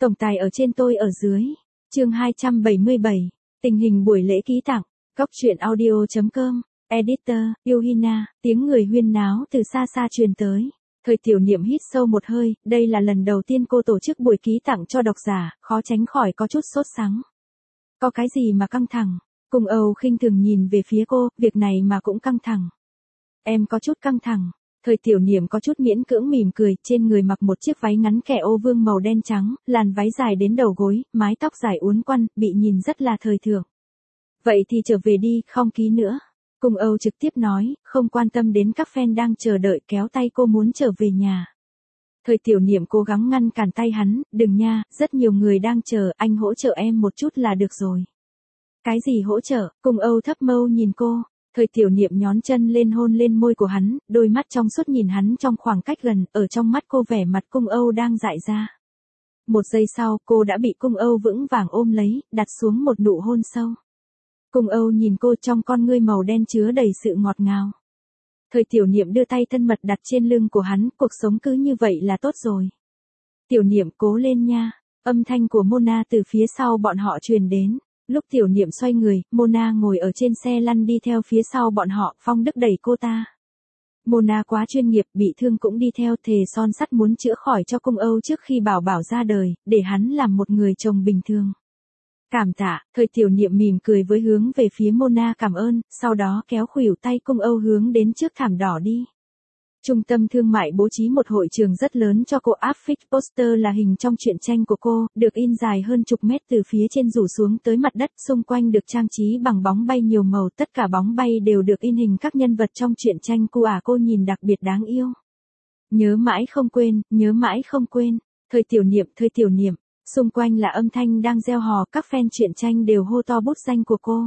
Tổng tài ở trên tôi ở dưới. Chương 277. Tình hình buổi lễ ký tặng. Góc truyện audio.com. Editor, Yuhina, tiếng người huyên náo từ xa xa truyền tới. Thời Tiểu Niệm hít sâu một hơi, đây là lần đầu tiên cô tổ chức buổi ký tặng cho độc giả, khó tránh khỏi có chút sốt sắng. Có cái gì mà căng thẳng? Cung Âu khinh thường nhìn về phía cô, việc này mà cũng căng thẳng. Em có chút căng thẳng. Thời Tiểu Niệm có chút miễn cưỡng mỉm cười, trên người mặc một chiếc váy ngắn kẻ ô vương màu đen trắng, làn váy dài đến đầu gối, mái tóc dài uốn quăn, bị nhìn rất là thời thượng. Vậy thì trở về đi, không ký nữa. Cung Âu trực tiếp nói, không quan tâm đến các fan đang chờ đợi, kéo tay cô muốn trở về nhà. Thời Tiểu Niệm cố gắng ngăn cản tay hắn, đừng nha, rất nhiều người đang chờ, anh hỗ trợ em một chút là được rồi. Cái gì hỗ trợ? Cung Âu thấp mâu nhìn cô. Thời Tiểu Niệm nhón chân lên hôn lên môi của hắn, đôi mắt trong suốt nhìn hắn trong khoảng cách gần, ở trong mắt cô vẻ mặt Cung Âu đang dại ra. Một giây sau, cô đã bị Cung Âu vững vàng ôm lấy, đặt xuống một nụ hôn sâu. Cung Âu nhìn cô trong con ngươi màu đen chứa đầy sự ngọt ngào. Thời Tiểu Niệm đưa tay thân mật đặt trên lưng của hắn, cuộc sống cứ như vậy là tốt rồi. Tiểu Niệm cố lên nha, âm thanh của Mona từ phía sau bọn họ truyền đến. Lúc Tiểu Niệm xoay người, Mona ngồi ở trên xe lăn đi theo phía sau bọn họ, Phong Đức đẩy cô ta. Mona quá chuyên nghiệp, bị thương cũng đi theo, thề son sắt muốn chữa khỏi cho Cung Âu trước khi Bảo Bảo ra đời, để hắn làm một người chồng bình thường. Cảm tạ, Thời Tiểu Niệm mỉm cười với hướng về phía Mona cảm ơn, sau đó kéo khuỷu tay Cung Âu hướng đến trước thảm đỏ đi. Trung tâm thương mại bố trí một hội trường rất lớn cho cô, áp phích poster là hình trong truyện tranh của cô, được in dài hơn chục mét từ phía trên rủ xuống tới mặt đất, xung quanh được trang trí bằng bóng bay nhiều màu, tất cả bóng bay đều được in hình các nhân vật trong truyện tranh cô nhìn đặc biệt đáng yêu. Nhớ mãi không quên, nhớ mãi không quên, Thời Tiểu Niệm, xung quanh là âm thanh đang reo hò, các fan truyện tranh đều hô to bút danh của cô.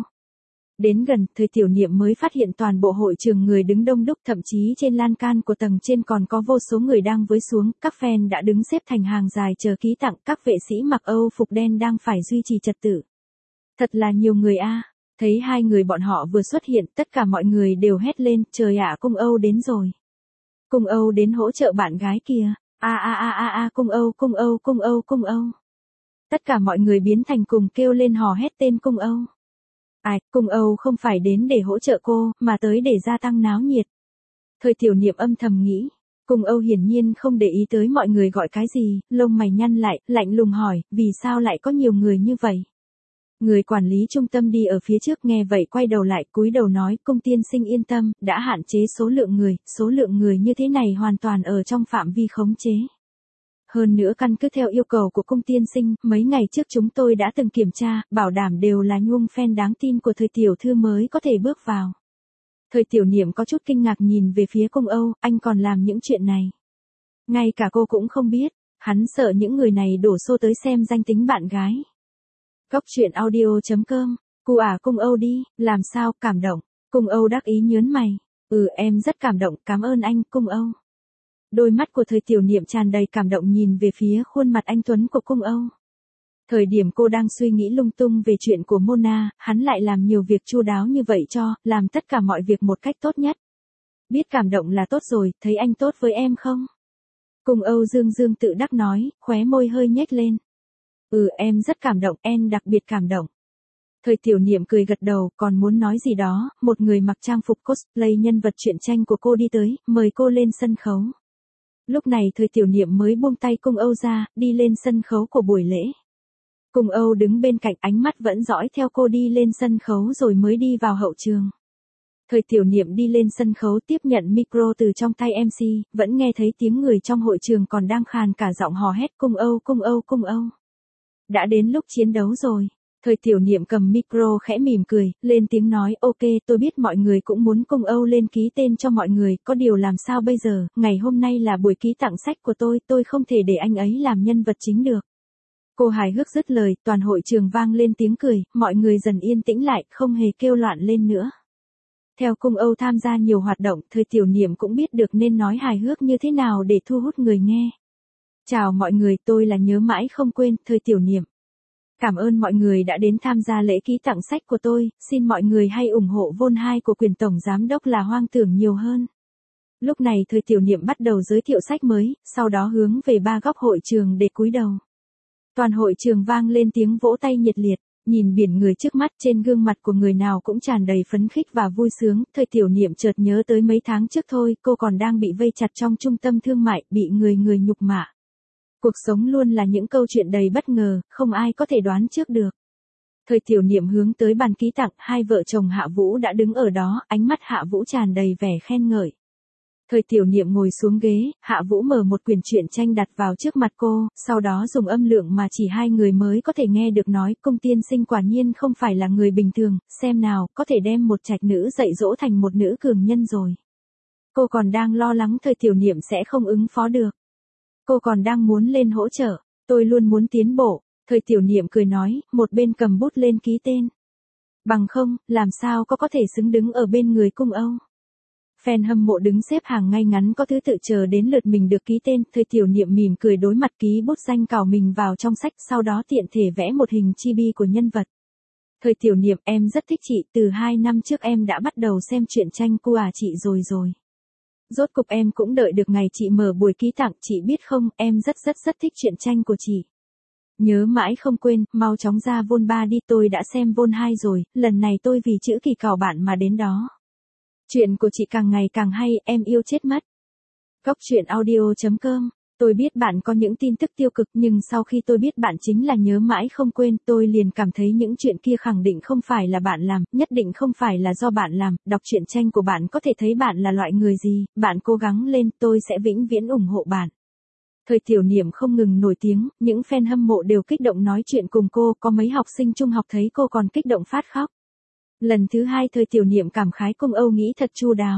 Đến gần, Thời Tiểu Niệm mới phát hiện toàn bộ hội trường người đứng đông đúc, thậm chí trên lan can của tầng trên còn có vô số người đang với xuống, các fan đã đứng xếp thành hàng dài chờ ký tặng, các vệ sĩ mặc Âu phục đen đang phải duy trì trật tự. Thật là nhiều người a. Thấy hai người bọn họ vừa xuất hiện, tất cả mọi người đều hét lên, trời ạ, Cung Âu đến rồi. Cung Âu đến hỗ trợ bạn gái kìa. Cung Âu. Tất cả mọi người biến thành cùng kêu lên hò hét tên Cung Âu. Cung Âu không phải đến để hỗ trợ cô, mà tới để gia tăng náo nhiệt. Thời Tiểu Niệm âm thầm nghĩ. Cung Âu hiển nhiên không để ý tới mọi người gọi cái gì, lông mày nhăn lại, lạnh lùng hỏi, vì sao lại có nhiều người như vậy? Người quản lý trung tâm đi ở phía trước nghe vậy quay đầu lại, cúi đầu nói, Cung tiên sinh yên tâm, đã hạn chế số lượng người như thế này hoàn toàn ở trong phạm vi khống chế. Hơn nữa căn cứ theo yêu cầu của Cung tiên sinh, mấy ngày trước chúng tôi đã từng kiểm tra, bảo đảm đều là nhuông fan đáng tin của Thời Tiểu thư mới có thể bước vào. Thời Tiểu Niệm có chút kinh ngạc nhìn về phía Cung Âu, anh còn làm những chuyện này. Ngay cả cô cũng không biết, hắn sợ những người này đổ xô tới xem danh tính bạn gái. Góc truyện audio.com, Cung Âu đi, làm sao, cảm động. Cung Âu đắc ý nhớn mày, em rất cảm động, cảm ơn anh, Cung Âu. Đôi mắt của Thời Tiểu Niệm tràn đầy cảm động nhìn về phía khuôn mặt anh tuấn của Cung Âu. Thời điểm cô đang suy nghĩ lung tung về chuyện của Mona, hắn lại làm nhiều việc chu đáo như vậy làm tất cả mọi việc một cách tốt nhất. Biết cảm động là tốt rồi, thấy anh tốt với em không? Cung Âu dương tự đắc nói, khóe môi hơi nhếch lên. Em rất cảm động, em đặc biệt cảm động. Thời Tiểu Niệm cười gật đầu, còn muốn nói gì đó, một người mặc trang phục cosplay nhân vật truyện tranh của cô đi tới, mời cô lên sân khấu. Lúc này Thời Tiểu Niệm mới buông tay Cung Âu ra, đi lên sân khấu của buổi lễ. Cung Âu đứng bên cạnh, ánh mắt vẫn dõi theo cô đi lên sân khấu rồi mới đi vào hậu trường. Thời Tiểu Niệm đi lên sân khấu tiếp nhận micro từ trong tay MC, vẫn nghe thấy tiếng người trong hội trường còn đang khàn cả giọng hò hét Cung Âu. Đã đến lúc chiến đấu rồi. Thời Tiểu Niệm cầm micro khẽ mỉm cười, lên tiếng nói, ok, tôi biết mọi người cũng muốn Cung Âu lên ký tên cho mọi người, có điều làm sao bây giờ, ngày hôm nay là buổi ký tặng sách của tôi không thể để anh ấy làm nhân vật chính được. Cô hài hước dứt lời, toàn hội trường vang lên tiếng cười, mọi người dần yên tĩnh lại, không hề kêu loạn lên nữa. Theo Cung Âu tham gia nhiều hoạt động, Thời Tiểu Niệm cũng biết được nên nói hài hước như thế nào để thu hút người nghe. Chào mọi người, tôi là nhớ mãi không quên, Thời Tiểu Niệm. Cảm ơn mọi người đã đến tham gia lễ ký tặng sách của tôi, xin mọi người hãy ủng hộ Vol 2 của quyền tổng giám đốc là Hoang Tưởng nhiều hơn. Lúc này Thời Tiểu Niệm bắt đầu giới thiệu sách mới, sau đó hướng về ba góc hội trường để cúi đầu. Toàn hội trường vang lên tiếng vỗ tay nhiệt liệt, nhìn biển người trước mắt, trên gương mặt của người nào cũng tràn đầy phấn khích và vui sướng. Thời Tiểu Niệm chợt nhớ tới mấy tháng trước thôi, cô còn đang bị vây chặt trong trung tâm thương mại, bị người người nhục mạ. Cuộc sống luôn là những câu chuyện đầy bất ngờ, không ai có thể đoán trước được. Thời Tiểu Niệm hướng tới bàn ký tặng, hai vợ chồng Hạ Vũ đã đứng ở đó, ánh mắt Hạ Vũ tràn đầy vẻ khen ngợi. Thời Tiểu Niệm ngồi xuống ghế, Hạ Vũ mở một quyển truyện tranh đặt vào trước mặt cô, sau đó dùng âm lượng mà chỉ hai người mới có thể nghe được nói, Cung tiên sinh quả nhiên không phải là người bình thường, xem nào, có thể đem một trạch nữ dạy dỗ thành một nữ cường nhân rồi. Cô còn đang lo lắng Thời Tiểu Niệm sẽ không ứng phó được. Cô còn đang muốn lên hỗ trợ, tôi luôn muốn tiến bộ. Thời Tiểu Niệm cười nói, một bên cầm bút lên ký tên. Bằng không, làm sao có thể xứng đứng ở bên người Cung Âu. Fan hâm mộ đứng xếp hàng ngay ngắn có thứ tự chờ đến lượt mình được ký tên. Thời Tiểu Niệm mỉm cười đối mặt ký bút danh cào mình vào trong sách, sau đó tiện thể vẽ một hình chibi của nhân vật. Thời Tiểu Niệm, em rất thích chị, từ 2 năm trước em đã bắt đầu xem truyện tranh của chị rồi. Rốt cục em cũng đợi được ngày chị mở buổi ký tặng, chị biết không, em rất thích truyện tranh của chị. Nhớ mãi không quên, mau chóng ra Vol 3 đi, tôi đã xem Vol 2 rồi, lần này tôi vì chữ kỳ cào bạn mà đến đó. Chuyện của chị càng ngày càng hay, em yêu chết mất. Góc truyện audio.com. Tôi biết bạn có những tin tức tiêu cực, nhưng sau khi tôi biết bạn chính là nhớ mãi không quên, tôi liền cảm thấy những chuyện kia khẳng định không phải là bạn làm, nhất định không phải là do bạn làm. Đọc truyện tranh của bạn có thể thấy bạn là loại người gì, bạn cố gắng lên, tôi sẽ vĩnh viễn ủng hộ bạn. Thời Tiểu Niệm không ngừng nổi tiếng, những fan hâm mộ đều kích động nói chuyện cùng cô, có mấy học sinh trung học thấy cô còn kích động phát khóc. Lần thứ hai Thời Tiểu Niệm cảm khái Cung Âu nghĩ thật chu đáo.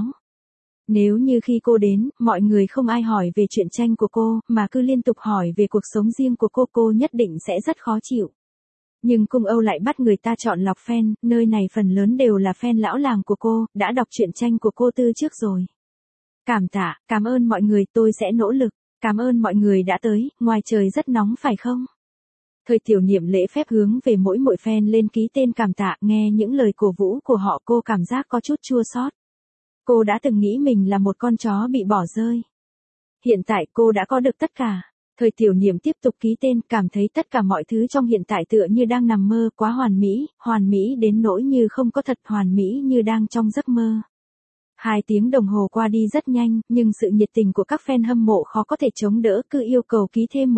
Nếu như khi cô đến, mọi người không ai hỏi về truyện tranh của cô, mà cứ liên tục hỏi về cuộc sống riêng của cô nhất định sẽ rất khó chịu. Nhưng Cung Âu lại bắt người ta chọn lọc fan, nơi này phần lớn đều là fan lão làng của cô, đã đọc truyện tranh của cô từ trước rồi. Cảm tạ, cảm ơn mọi người, tôi sẽ nỗ lực. Cảm ơn mọi người đã tới, ngoài trời rất nóng phải không? Thời Tiểu Niệm lễ phép hướng về mỗi fan lên ký tên cảm tạ, nghe những lời cổ vũ của họ cô cảm giác có chút chua xót. Cô đã từng nghĩ mình là một con chó bị bỏ rơi. Hiện tại cô đã có được tất cả. Thời Tiểu Niệm tiếp tục ký tên, cảm thấy tất cả mọi thứ trong hiện tại tựa như đang nằm mơ, quá hoàn mỹ đến nỗi như không có thật, hoàn mỹ như đang trong giấc mơ. 2 tiếng đồng hồ qua đi rất nhanh, nhưng sự nhiệt tình của các fan hâm mộ khó có thể chống đỡ, cứ yêu cầu ký thêm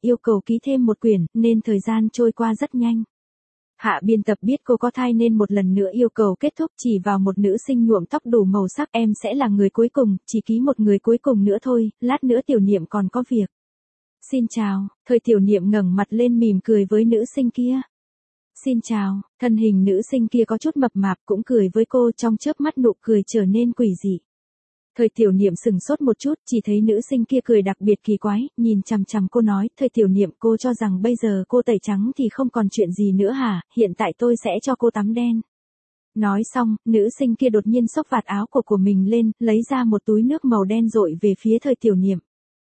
một quyển, nên thời gian trôi qua rất nhanh. Hạ biên tập biết cô có thai nên một lần nữa yêu cầu kết thúc, chỉ vào một nữ sinh nhuộm tóc đủ màu sắc, em sẽ là người cuối cùng, chỉ ký một người cuối cùng nữa thôi, lát nữa Tiểu Niệm còn có việc. Xin chào, Thời Tiểu Niệm ngẩng mặt lên mỉm cười với nữ sinh kia. Xin chào, thân hình nữ sinh kia có chút mập mạp cũng cười với cô, trong chớp mắt nụ cười trở nên quỷ dị. Thời Tiểu Niệm sừng sốt một chút, chỉ thấy nữ sinh kia cười đặc biệt kỳ quái, nhìn chằm chằm cô nói, Thời Tiểu Niệm, cô cho rằng bây giờ cô tẩy trắng thì không còn chuyện gì nữa hả, hiện tại tôi sẽ cho cô tắm đen. Nói xong, nữ sinh kia đột nhiên xốc vạt áo của mình lên, lấy ra một túi nước màu đen dội về phía Thời Tiểu Niệm.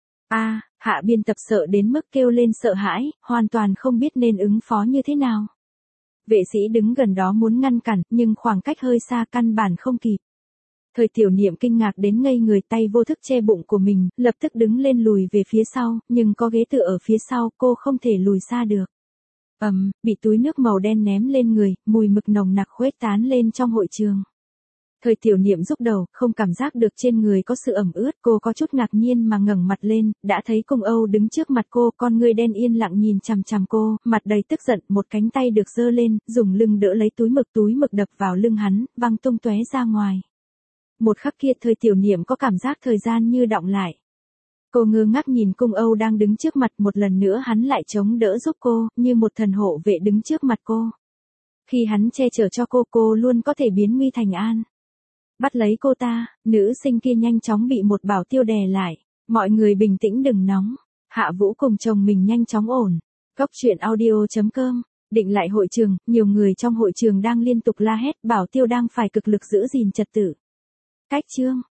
Hạ biên tập sợ đến mức kêu lên sợ hãi, hoàn toàn không biết nên ứng phó như thế nào. Vệ sĩ đứng gần đó muốn ngăn cản, nhưng khoảng cách hơi xa căn bản không kịp. Thời Tiểu Niệm kinh ngạc đến ngây người, tay vô thức che bụng của mình, lập tức đứng lên lùi về phía sau, nhưng có ghế tựa ở phía sau, cô không thể lùi xa được. Bị túi nước màu đen ném lên người, mùi mực nồng nặc khuếch tán lên trong hội trường. Thời Tiểu Niệm rúc đầu, không cảm giác được trên người có sự ẩm ướt, cô có chút ngạc nhiên mà ngẩng mặt lên, đã thấy Cung Âu đứng trước mặt cô, con ngươi đen yên lặng nhìn chằm chằm cô, mặt đầy tức giận, một cánh tay được giơ lên, dùng lưng đỡ lấy túi mực đập vào lưng hắn, văng tung tóe ra ngoài. Một khắc kia Thời Tiểu Niệm có cảm giác thời gian như đọng lại. Cô ngơ ngác nhìn Cung Âu đang đứng trước mặt, một lần nữa hắn lại chống đỡ giúp cô, như một thần hộ vệ đứng trước mặt cô. Khi hắn che chở cho cô luôn có thể biến nguy thành an. Bắt lấy cô ta, nữ sinh kia nhanh chóng bị một bảo tiêu đè lại. Mọi người bình tĩnh đừng nóng. Hạ Vũ cùng chồng mình nhanh chóng ổn. Góc truyện audio.com. Định lại hội trường, nhiều người trong hội trường đang liên tục la hét, bảo tiêu đang phải cực lực giữ gìn trật tự. Cách chương.